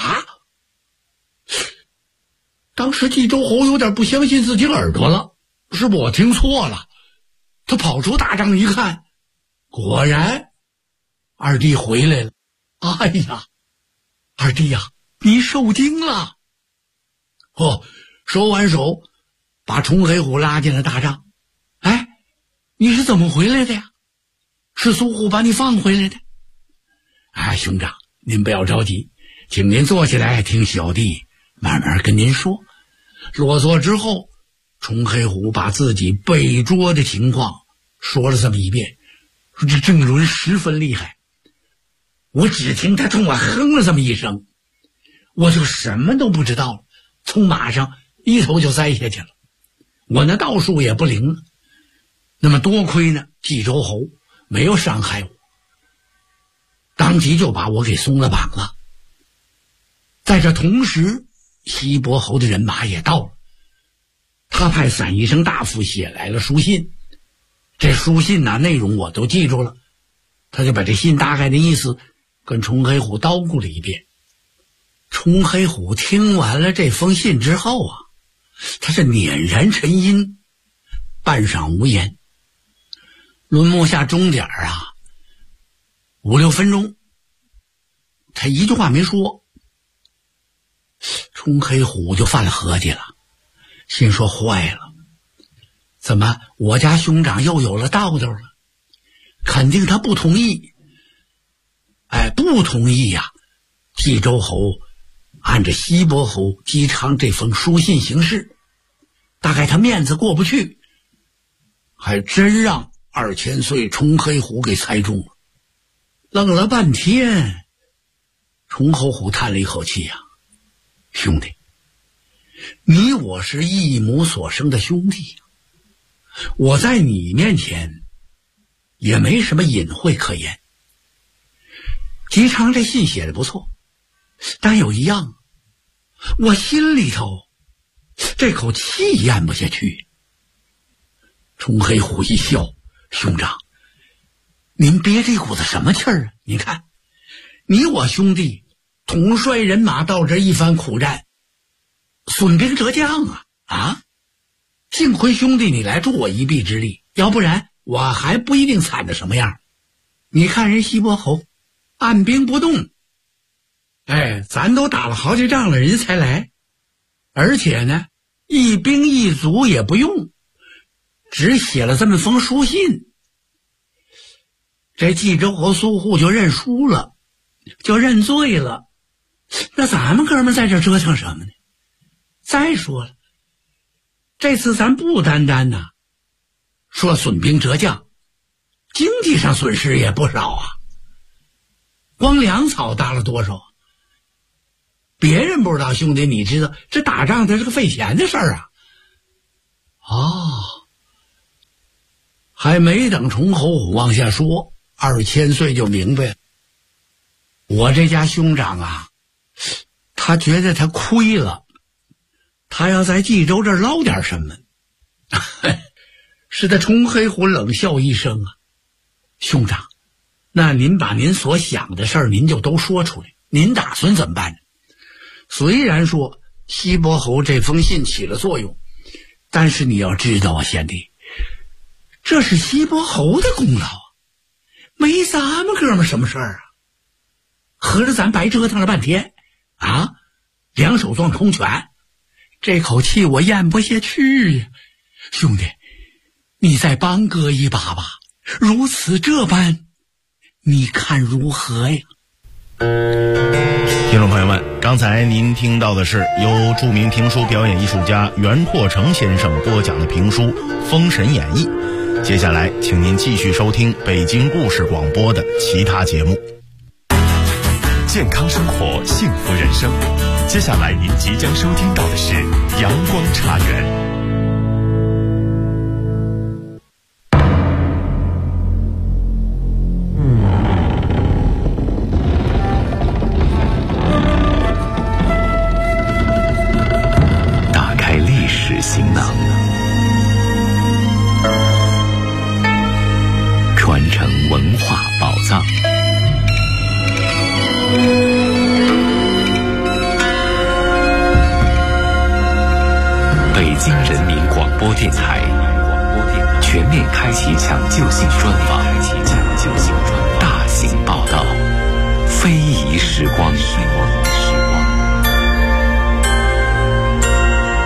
当时冀州侯有点不相信自己耳朵了，是不是我听错了？他跑出大帐一看，果然二弟回来了。二弟你受惊了。收完手，把崇黑虎拉进了大帐。你是怎么回来的呀？ 是苏护把你放回来的。哎，兄长，您不要着急，请您坐下来听小弟慢慢跟您说。落座之后，崇黑虎把自己被捉的情况说了这么一遍，说这郑伦十分厉害。我只听他冲我哼了这么一声，我就什么都不知道了，从马上一头就栽下去了。我那道术也不灵了，那么多亏呢冀州侯没有伤害我，当即就把我给松了绑了。在这同时，西伯侯的人马也到了，他派散宜生大夫写来了书信，这书信内容我都记住了。他就把这信大概的意思跟崇黑虎叨咕了一遍。崇黑虎听完了这封信之后啊，他是捻然沉吟，半晌无言。论目下钟点啊，5、6分钟，他一句话没说。崇黑虎就犯了合计了，心说坏了，怎么我家兄长又有了道道了？肯定他不同意。不同意呀，冀州侯按着西伯侯姬昌这封书信行事，大概他面子过不去，还真让2000岁崇黑虎给猜中了。愣了半天，崇黑虎叹了一口气呀，兄弟，你我是一母所生的兄弟，我在你面前也没什么隐晦可言。姬昌这信写的不错，但有一样，我心里头这口气咽不下去。崇黑虎一笑，兄长，您憋这股子什么气儿啊？您看，你我兄弟统帅人马到这一番苦战，损兵折将啊！幸亏兄弟你来助我一臂之力，要不然我还不一定惨得什么样。你看人西伯侯按兵不动，咱都打了好几仗了，人才来，而且呢一兵一卒也不用，只写了这么封书信。这冀州侯苏护就认输了，就认罪了。那咱们哥们在这折腾什么呢？再说了，这次咱不单单说损兵折将，经济上损失也不少啊。光粮草搭了多少？别人不知道，兄弟你知道，这打仗它是个费钱的事儿啊。还没等崇侯虎往下说，2000岁就明白了。我这家兄长他觉得他亏了，他要在冀州这儿捞点什么。是的，崇黑虎冷笑一声兄长，那您把您所想的事儿您就都说出来，您打算怎么办呢？虽然说西伯侯这封信起了作用，但是你要知道贤弟，这是西伯侯的功劳没咱们哥们什么事儿合着咱白折腾了半天两手攥空拳，这口气我咽不下去呀。兄弟，你再帮哥一把吧，如此这般，你看如何呀？ 听众朋友们，刚才您听到的是由著名评书表演艺术家袁拓成先生播讲的评书《封神演义》。接下来请您继续收听北京故事广播的其他节目。 健康生活，幸福人生。接下来您即将收听到的是阳光茶园。打开历史行囊，传承文化宝藏。北京人民广播电台全面开启抢救性专访，大型报道，非遗时光。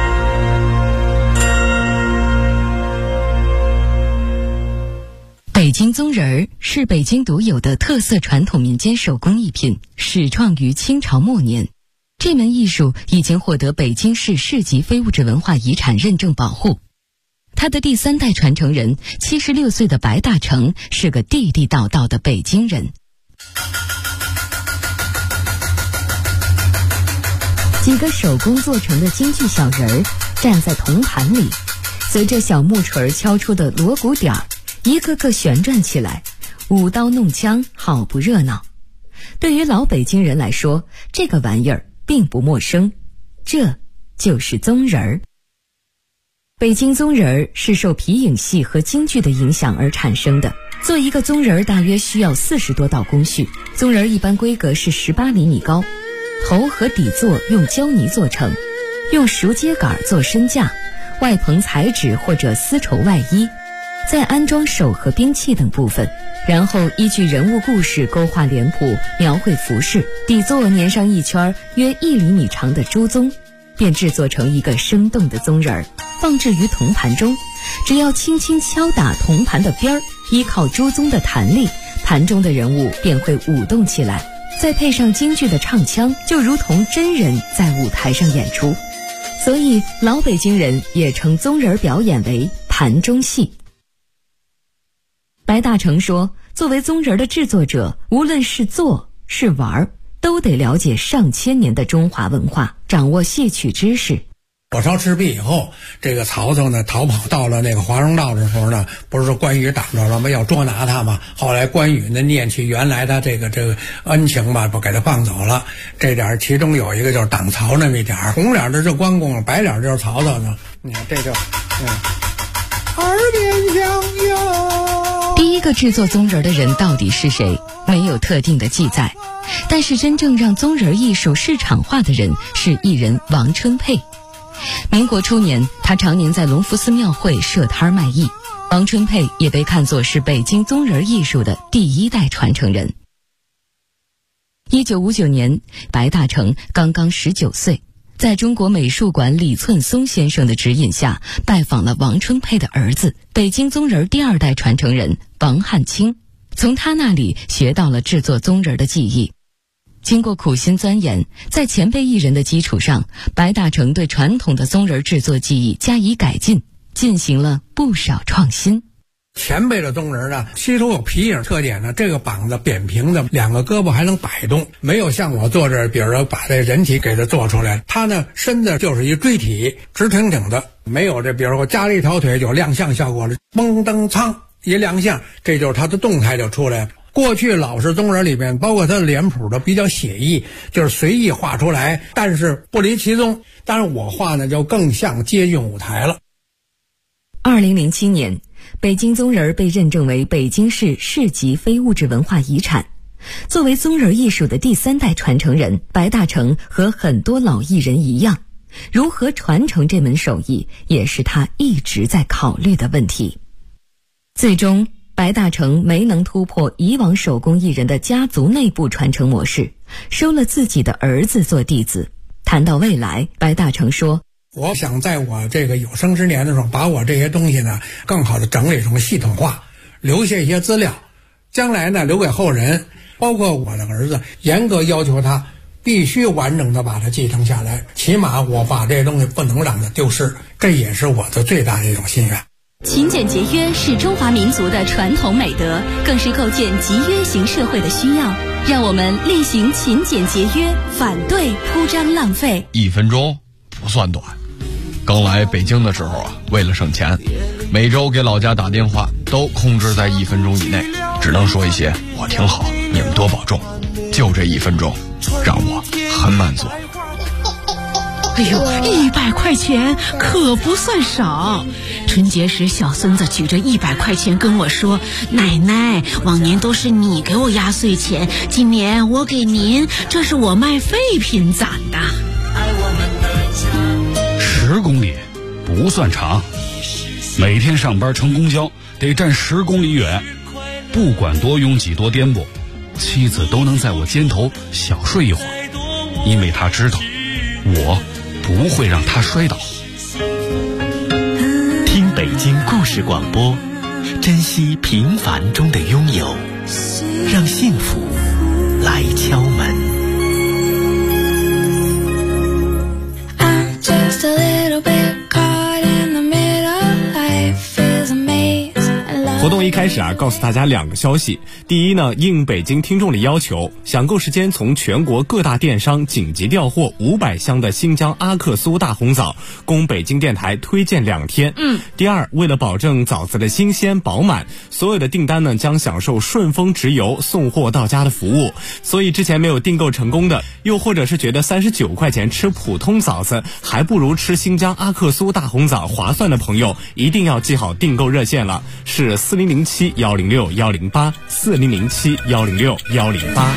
北京京宗人儿是北京独有的特色传统民间手工艺品，始创于清朝末年。这门艺术已经获得北京市市级非物质文化遗产认证保护。他的第3代传承人76岁的白大成是个地地道道的北京人。几个手工做成的京剧小人儿站在铜盘里，随着小木锤敲出的锣鼓点儿，一个个旋转起来，舞刀弄枪，好不热闹。对于老北京人来说，这个玩意儿并不陌生，这就是宗人儿。北京宗人儿是受皮影戏和京剧的影响而产生的。做一个宗人儿大约需要40多道工序，宗人儿一般规格是18厘米高，头和底座用胶泥做成，用熟秸秆做身架，外棚彩纸或者丝绸外衣，再安装手和兵器等部分，然后依据人物故事勾画脸谱，描绘服饰，底座粘上一圈约1厘米长的朱宗，便制作成一个生动的宗人儿，放置于铜盘中。只要轻轻敲打铜盘的边儿，依靠朱宗的弹力，盘中的人物便会舞动起来，再配上京剧的唱腔，就如同真人在舞台上演出。所以老北京人也称宗人表演为盘中戏。白大成说，作为宗人的制作者，无论是做是玩，都得了解上千年的中华文化，掌握戏曲知识。 火烧赤壁以后，这个曹操呢逃跑到了那个华容道的时候呢，不是说关羽挡着了吗？要捉拿他嘛。后来关羽呢念起原来的这个恩情吧，不给他放走了。这点其中有一个就是挡曹那么一点，红脸的是关公，白脸就是曹操呢。你看这就耳边响哟。 第一个制作宗人的人到底是谁，没有特定的记载。但是真正让宗人艺术市场化的人是艺人王春佩。民国初年，他常年在隆福寺庙会设摊卖艺。王春佩也被看作是北京宗人艺术的第1代传承人。1959年，白大成刚刚19岁，在中国美术馆李寸松先生的指引下，拜访了王春佩的儿子，北京宗人第2代传承人王汉卿，从他那里学到了制作宗人的技艺。经过苦心钻研，在前辈艺人的基础上，白大成对传统的宗人制作技艺加以改进，进行了不少创新。 前辈的宗人呢，其中有皮影特点呢，这个膀子扁平的，2个胳膊还能摆动，没有像我做这，比如说把这人体给它做出来，他呢身子就是一锥体，直挺挺的，没有这，比如说我加了一条腿有亮相效果了，嘣噔苍一亮相，这就是他的动态就出来了。过去老式宗人里面，包括他的脸谱都比较写意，就是随意画出来，但是不离其宗。当然我画呢就更像接近舞台了。 2007年，北京宗人被认证为北京市市级非物质文化遗产。作为宗人艺术的第3代传承人，白大成和很多老艺人一样，如何传承这门手艺，也是他一直在考虑的问题。最终白大成没能突破以往手工艺人的家族内部传承模式，收了自己的儿子做弟子。谈到未来，白大成说， 我想在我这个有生之年的时候，把我这些东西呢更好的整理成系统化，留下一些资料，将来呢留给后人，包括我的儿子，严格要求他必须完整的把它继承下来，起码我把这些东西不能让它丢失，这也是我的最大的一种心愿。 勤俭节约是中华民族的传统美德，更是构建集约型社会的需要。让我们厉行勤俭节约，反对铺张浪费。 1分钟不算短。刚来北京的时候啊，为了省钱，每周给老家打电话都控制在1分钟以内，只能说一些我挺好，你们多保重。就这1分钟，让我很满足。 哎呦，100块钱可不算少。春节时，小孙子举着100块钱跟我说：“奶奶，往年都是你给我压岁钱，今年我给您，这是我卖废品攒的。 ”10公里不算长，每天上班乘公交得站10公里远，不管多拥挤多颠簸，妻子都能在我肩头小睡一会儿，因为她知道我不会让他摔倒。 听北京故事广播， 珍惜平凡中的拥有，让幸福来敲门。 活动一开始告诉大家2个消息。第一呢，应北京听众的要求，享购时间从全国各大电商紧急调货500箱的新疆阿克苏大红枣，供北京电台推荐2天。第二，为了保证枣子的新鲜饱满，所有的订单呢将享受顺丰直邮送货到家的服务。所以之前没有订购成功的，又或者是觉得39块钱吃普通枣子还不如吃新疆阿克苏大红枣划算的朋友，一定要记好订购热线了，是4007-106-108 4007-106-108。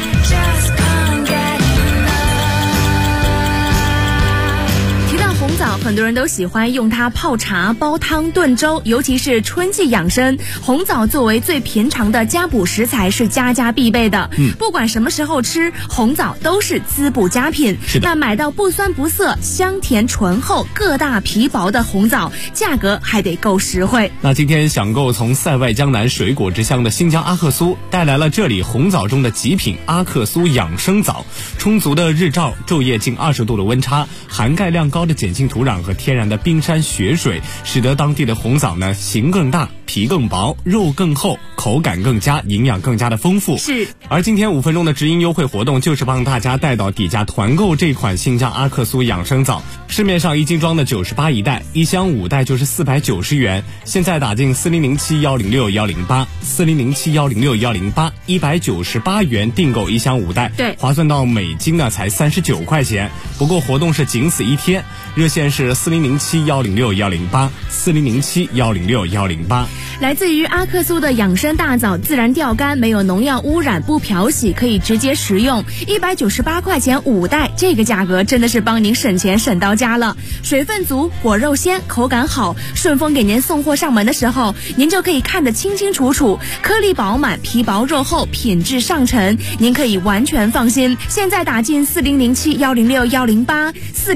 很多人都喜欢用它泡茶、煲汤、炖粥，尤其是春季养生，红枣作为最平常的加补食材是家家必备的。不管什么时候吃，红枣都是滋补佳品。那买到不酸不涩、香甜醇厚、个大皮薄的红枣，价格还得够实惠。 那今天享购从塞外江南水果之乡的新疆阿克苏，带来了这里红枣中的极品阿克苏养生枣。充足的日照，昼夜近20度的温差，含钙量高的碱性土壤和天然的冰山雪水，使得当地的红枣呢形更大、皮更薄、肉更厚，口感更佳，营养更加的丰富。 是。 而今天5分钟的直营优惠活动，就是帮大家带到底价团购这款新疆阿克苏养生枣。市面上1斤装的98一袋，1箱5袋就是490元。现在打进4007-106-108 4007-106-108 198元订购1箱5袋， 对， 划算到每斤呢才39块钱。不过活动是仅此1天，热线是4007-106-108 4007-106-108。 来自于阿克苏的养生大枣，自然钓干，没有农药污染，不漂洗，可以直接食用。198块钱5袋，这个价格真的是帮您省钱省到家了。水分足，果肉鲜，口感好。顺丰给您送货上门的时候，您就可以看得清清楚楚，颗粒饱满，皮薄肉厚，品质上乘，您可以完全放心。现在打进4007-106-108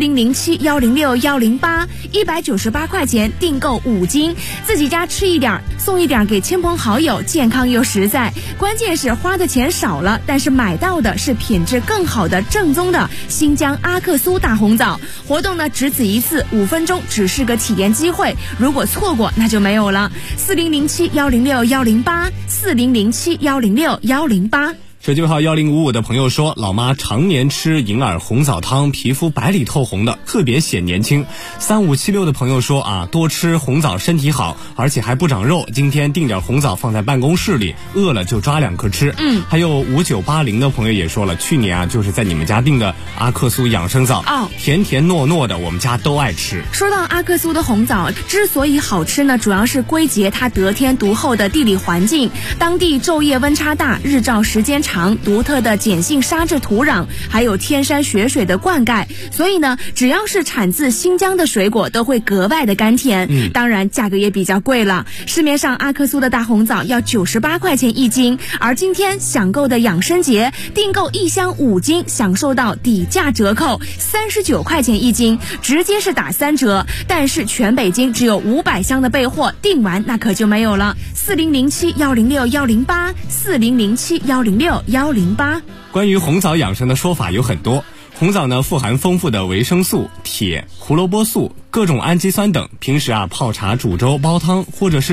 4007-106-108 198块钱订购5斤，自己家吃一点送一点给亲朋好友，健康又实在。关键是花的钱少了，但是买到的是品质更好的正宗的新疆阿克苏大红枣。活动呢只此一次，5分钟只是个体验机会，如果错过那就没有了。4007-106-108 4007-106-108。 手机号1055的朋友说，老妈常年吃银耳红枣汤，皮肤白里透红的，特别显年轻。3576的朋友说多吃红枣身体好，而且还不长肉，今天订点红枣放在办公室里，饿了就抓2颗吃。还有5980的朋友也说了，去年就是在你们家订的阿克苏养生枣，甜甜糯糯的，我们家都爱吃。 说到阿克苏的红枣之所以好吃呢，主要是归结它得天独厚的地理环境，当地昼夜温差大，日照时间长，独特的碱性沙质土壤，还有天山雪水的灌溉，所以呢，只要是产自新疆的水果都会格外的甘甜。当然价格也比较贵了，市面上阿克苏的大红枣要98块钱1斤，而今天享购的养生节订购1箱5斤，享受到底价折扣39块钱1斤，直接是打3折。但是全北京只有500箱的备货，订完那可就没有了。4007-106-108 4007-106-108。 关于红枣养生的说法有很多。红枣呢富含丰富的维生素、铁、胡萝卜素、各种氨基酸等，平时泡茶、煮粥、煲汤或者是